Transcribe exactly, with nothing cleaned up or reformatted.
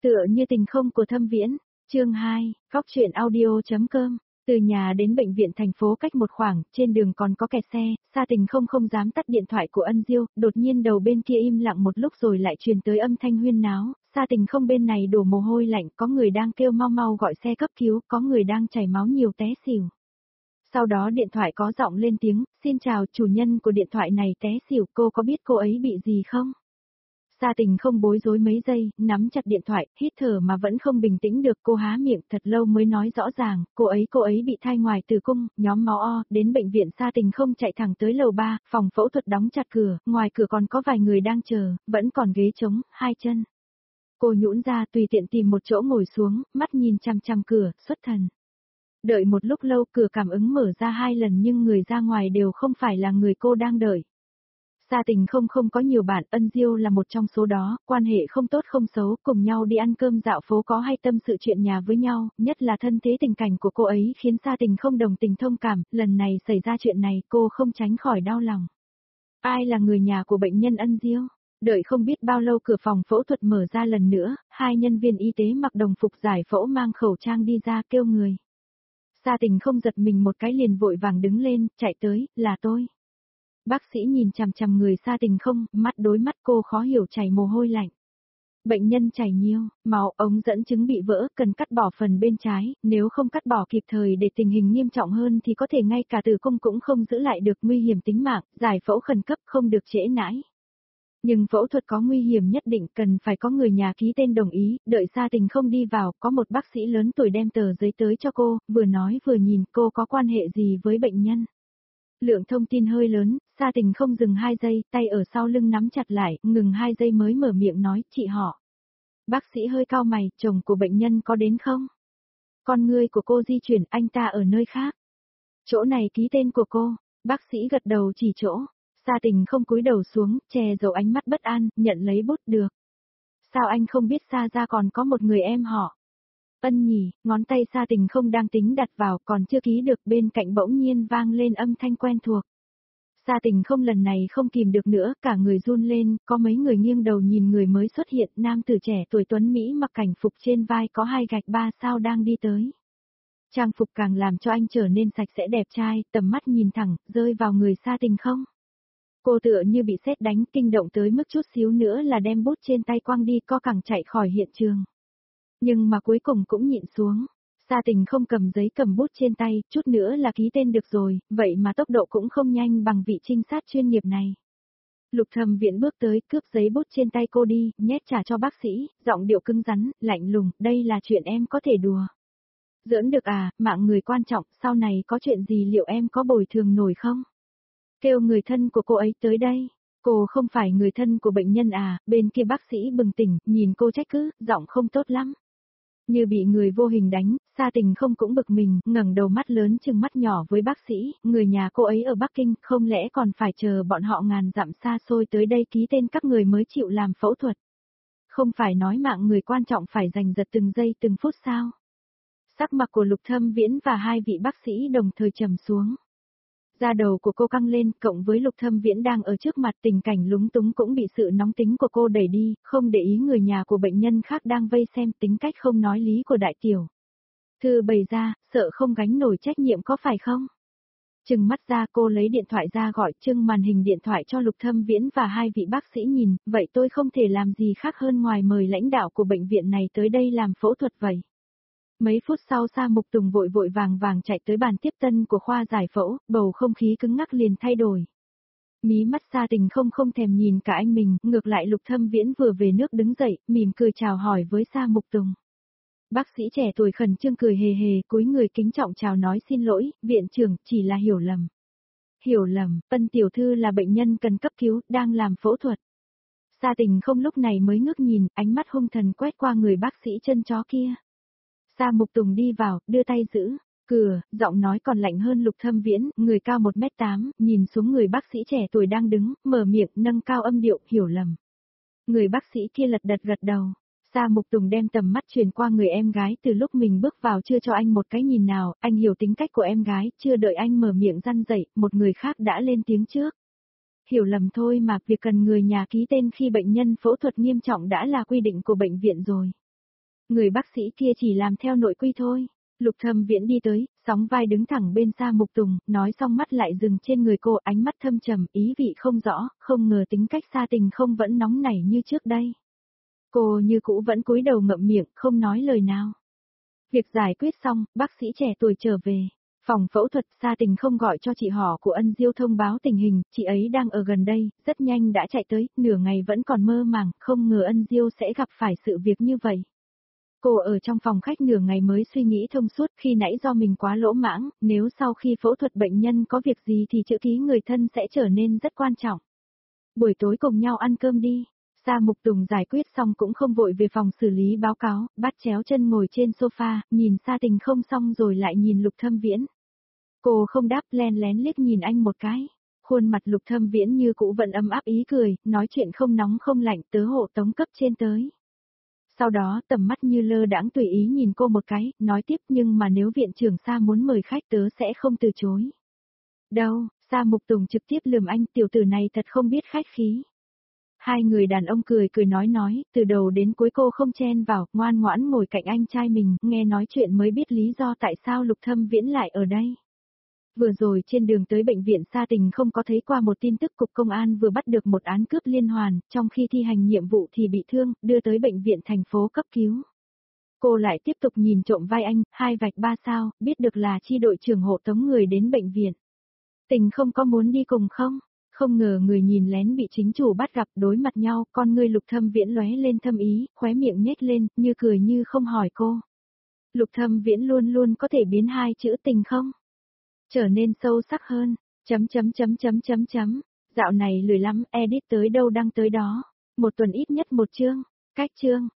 Tựa như tình không của Thâm Viễn, chương hai, góc truyện audio.com. Từ nhà đến bệnh viện thành phố cách một khoảng, trên đường còn có kẹt xe, Sa Tình không không dám tắt điện thoại của Ân Diêu, đột nhiên đầu bên kia im lặng một lúc rồi lại truyền tới âm thanh huyên náo, Sa Tình không bên này đổ mồ hôi lạnh, có người đang kêu mau mau gọi xe cấp cứu, có người đang chảy máu nhiều té xỉu. Sau đó điện thoại có giọng lên tiếng, xin chào chủ nhân của điện thoại này té xỉu, cô có biết cô ấy bị gì không? Sa Tình không bối rối mấy giây, nắm chặt điện thoại, hít thở mà vẫn không bình tĩnh được, cô há miệng thật lâu mới nói rõ ràng, cô ấy cô ấy bị thai ngoài tử cung, nhóm máu O, đến bệnh viện. Sa Tình không chạy thẳng tới lầu ba, phòng phẫu thuật đóng chặt cửa, ngoài cửa còn có vài người đang chờ, vẫn còn ghế trống, hai chân. Cô nhũn ra tùy tiện tìm một chỗ ngồi xuống, mắt nhìn chằm chằm cửa, xuất thần. Đợi một lúc lâu cửa cảm ứng mở ra hai lần nhưng người ra ngoài đều không phải là người cô đang đợi. Sa Tình không không có nhiều bạn, Ân Diêu là một trong số đó, quan hệ không tốt không xấu, cùng nhau đi ăn cơm dạo phố có hay tâm sự chuyện nhà với nhau, nhất là thân thế tình cảnh của cô ấy khiến Sa Tình không đồng tình thông cảm, lần này xảy ra chuyện này cô không tránh khỏi đau lòng. Ai là người nhà của bệnh nhân Ân Diêu? Đợi không biết bao lâu cửa phòng phẫu thuật mở ra lần nữa, hai nhân viên y tế mặc đồng phục giải phẫu mang khẩu trang đi ra kêu người. Sa Tình không giật mình một cái liền vội vàng đứng lên, chạy tới, là tôi. Bác sĩ nhìn chằm chằm người Sa Tình không, mắt đối mắt cô khó hiểu chảy mồ hôi lạnh. Bệnh nhân chảy nhiều, máu ống dẫn chứng bị vỡ, cần cắt bỏ phần bên trái, nếu không cắt bỏ kịp thời để tình hình nghiêm trọng hơn thì có thể ngay cả tử cung cũng không giữ lại được, nguy hiểm tính mạng, giải phẫu khẩn cấp không được trễ nãi. Nhưng phẫu thuật có nguy hiểm nhất định cần phải có người nhà ký tên đồng ý, đợi Sa Tình không đi vào, có một bác sĩ lớn tuổi đem tờ giấy tới cho cô, vừa nói vừa nhìn cô có quan hệ gì với bệnh nhân. Lượng thông tin hơi lớn, Sa Tình không dừng hai giây, tay ở sau lưng nắm chặt lại, ngừng hai giây mới mở miệng nói, chị họ. Bác sĩ hơi cau mày, chồng của bệnh nhân có đến không? Con ngươi của cô di chuyển, anh ta ở nơi khác. Chỗ này ký tên của cô, bác sĩ gật đầu chỉ chỗ. Sa Tình không cúi đầu xuống, che giấu ánh mắt bất an, nhận lấy bút được. Sao anh không biết Sa ra còn có một người em họ? Ân nhỉ, ngón tay Sa Tình không đang tính đặt vào còn chưa ký được, bên cạnh bỗng nhiên vang lên âm thanh quen thuộc. Sa Tình không lần này không kìm được nữa, cả người run lên, có mấy người nghiêng đầu nhìn người mới xuất hiện, nam tử trẻ tuổi tuấn Mỹ mặc cảnh phục trên vai có hai gạch ba sao đang đi tới. Trang phục càng làm cho anh trở nên sạch sẽ đẹp trai, tầm mắt nhìn thẳng, rơi vào người Sa Tình không. Cô tựa như bị sét đánh, kinh động tới mức chút xíu nữa là đem bút trên tay quăng đi, co cẳng chạy khỏi hiện trường. Nhưng mà cuối cùng cũng nhịn xuống. Sa Tình không cầm giấy cầm bút trên tay, chút nữa là ký tên được rồi, vậy mà tốc độ cũng không nhanh bằng vị trinh sát chuyên nghiệp này. Lục Thâm Viễn bước tới, cướp giấy bút trên tay cô đi, nhét trả cho bác sĩ, giọng điệu cứng rắn, lạnh lùng, đây là chuyện em có thể đùa. Giỡn được à, mạng người quan trọng, sau này có chuyện gì liệu em có bồi thường nổi không? Kêu người thân của cô ấy tới đây. Cô không phải người thân của bệnh nhân à, bên kia bác sĩ bừng tỉnh, nhìn cô trách cứ, giọng không tốt lắm. Như bị người vô hình đánh, Sa Tình không cũng bực mình, ngẩng đầu mắt lớn chừng mắt nhỏ với bác sĩ, người nhà cô ấy ở Bắc Kinh, không lẽ còn phải chờ bọn họ ngàn dặm xa xôi tới đây ký tên các người mới chịu làm phẫu thuật. Không phải nói mạng người quan trọng phải giành giật từng giây từng phút sao? Sắc mặt của Lục Thâm Viễn và hai vị bác sĩ đồng thời trầm xuống. Da đầu của cô căng lên, cộng với Lục Thâm Viễn đang ở trước mặt, tình cảnh lúng túng cũng bị sự nóng tính của cô đẩy đi, không để ý người nhà của bệnh nhân khác đang vây xem, tính cách không nói lý của đại tiểu thư bày ra, sợ không gánh nổi trách nhiệm có phải không? Trừng mắt ra cô lấy điện thoại ra gọi trưng màn hình điện thoại cho Lục Thâm Viễn và hai vị bác sĩ nhìn, vậy tôi không thể làm gì khác hơn ngoài mời lãnh đạo của bệnh viện này tới đây làm phẫu thuật vậy. Mấy phút sau Sa Mục Tùng vội vội vàng vàng chạy tới bàn tiếp tân của khoa giải phẫu, bầu không khí cứng ngắc liền thay đổi. Mí mắt Sa Tình không không thèm nhìn cả anh mình, ngược lại Lục Thâm Viễn vừa về nước đứng dậy, mỉm cười chào hỏi với Sa Mục Tùng. Bác sĩ trẻ tuổi khẩn trương cười hề hề, cúi người kính trọng chào nói xin lỗi, viện trưởng, chỉ là hiểu lầm. Hiểu lầm, Ân tiểu thư là bệnh nhân cần cấp cứu, đang làm phẫu thuật. Sa Tình không lúc này mới ngước nhìn, ánh mắt hung thần quét qua người bác sĩ chân chó kia. Sa Mục Tùng đi vào, đưa tay giữ cửa, giọng nói còn lạnh hơn Lục Thâm Viễn, người cao một mét tám, nhìn xuống người bác sĩ trẻ tuổi đang đứng, mở miệng, nâng cao âm điệu, hiểu lầm. Người bác sĩ kia lật đật gật đầu. Sa Mục Tùng đem tầm mắt truyền qua người em gái, từ lúc mình bước vào chưa cho anh một cái nhìn nào, anh hiểu tính cách của em gái, chưa đợi anh mở miệng răn dậy, một người khác đã lên tiếng trước. Hiểu lầm thôi mà, việc cần người nhà ký tên khi bệnh nhân phẫu thuật nghiêm trọng đã là quy định của bệnh viện rồi. Người bác sĩ kia chỉ làm theo nội quy thôi. Lục Thâm Viễn đi tới, sóng vai đứng thẳng bên Sa Mục Tùng, nói xong mắt lại dừng trên người cô, ánh mắt thâm trầm, ý vị không rõ, không ngờ tính cách Sa Tình không vẫn nóng nảy như trước đây. Cô như cũ vẫn cúi đầu ngậm miệng, không nói lời nào. Việc giải quyết xong, bác sĩ trẻ tuổi trở về. Phòng phẫu thuật, Sa Tình không gọi cho chị họ của Ân Diêu thông báo tình hình, chị ấy đang ở gần đây, rất nhanh đã chạy tới, nửa ngày vẫn còn mơ màng, không ngờ Ân Diêu sẽ gặp phải sự việc như vậy. Cô ở trong phòng khách nửa ngày mới suy nghĩ thông suốt, khi nãy do mình quá lỗ mãng, nếu sau khi phẫu thuật bệnh nhân có việc gì thì chữ ký người thân sẽ trở nên rất quan trọng. Buổi tối cùng nhau ăn cơm đi. Sa Mục Tùng giải quyết xong cũng không vội về phòng xử lý báo cáo, bắt chéo chân ngồi trên sofa, nhìn Sa Tình không xong rồi lại nhìn Lục Thâm Viễn. Cô không đáp, len lén liếc nhìn anh một cái. Khuôn mặt Lục Thâm Viễn như cũ vẫn ấm áp ý cười, nói chuyện không nóng không lạnh, tớ hộ tống cấp trên tới. Sau đó tầm mắt như lơ đãng tùy ý nhìn cô một cái, nói tiếp, nhưng mà nếu viện trưởng Sa muốn mời khách tớ sẽ không từ chối. Đâu, Sa Mục Tùng trực tiếp lườm anh, tiểu tử này thật không biết khách khí. Hai người đàn ông cười cười nói nói, từ đầu đến cuối cô không chen vào, ngoan ngoãn ngồi cạnh anh trai mình, nghe nói chuyện mới biết lý do tại sao Lục Thâm Viễn lại ở đây. Vừa rồi trên đường tới bệnh viện Sa Tình không có thấy qua một tin tức cục công an vừa bắt được một án cướp liên hoàn, trong khi thi hành nhiệm vụ thì bị thương, đưa tới bệnh viện thành phố cấp cứu. Cô lại tiếp tục nhìn trộm vai anh, hai vạch ba sao, biết được là chi đội trưởng hộ tống người đến bệnh viện. Tình không có muốn đi cùng không? Không ngờ người nhìn lén bị chính chủ bắt gặp, đối mặt nhau, con ngươi Lục Thâm Viễn lóe lên thâm ý, khóe miệng nhếch lên, như cười như không hỏi cô. Lục Thâm Viễn luôn luôn có thể biến hai chữ tình không trở nên sâu sắc hơn. Chấm chấm chấm chấm chấm chấm. Dạo này lười lắm, edit tới đâu đăng tới đó. Một tuần ít nhất một chương. Cách chương.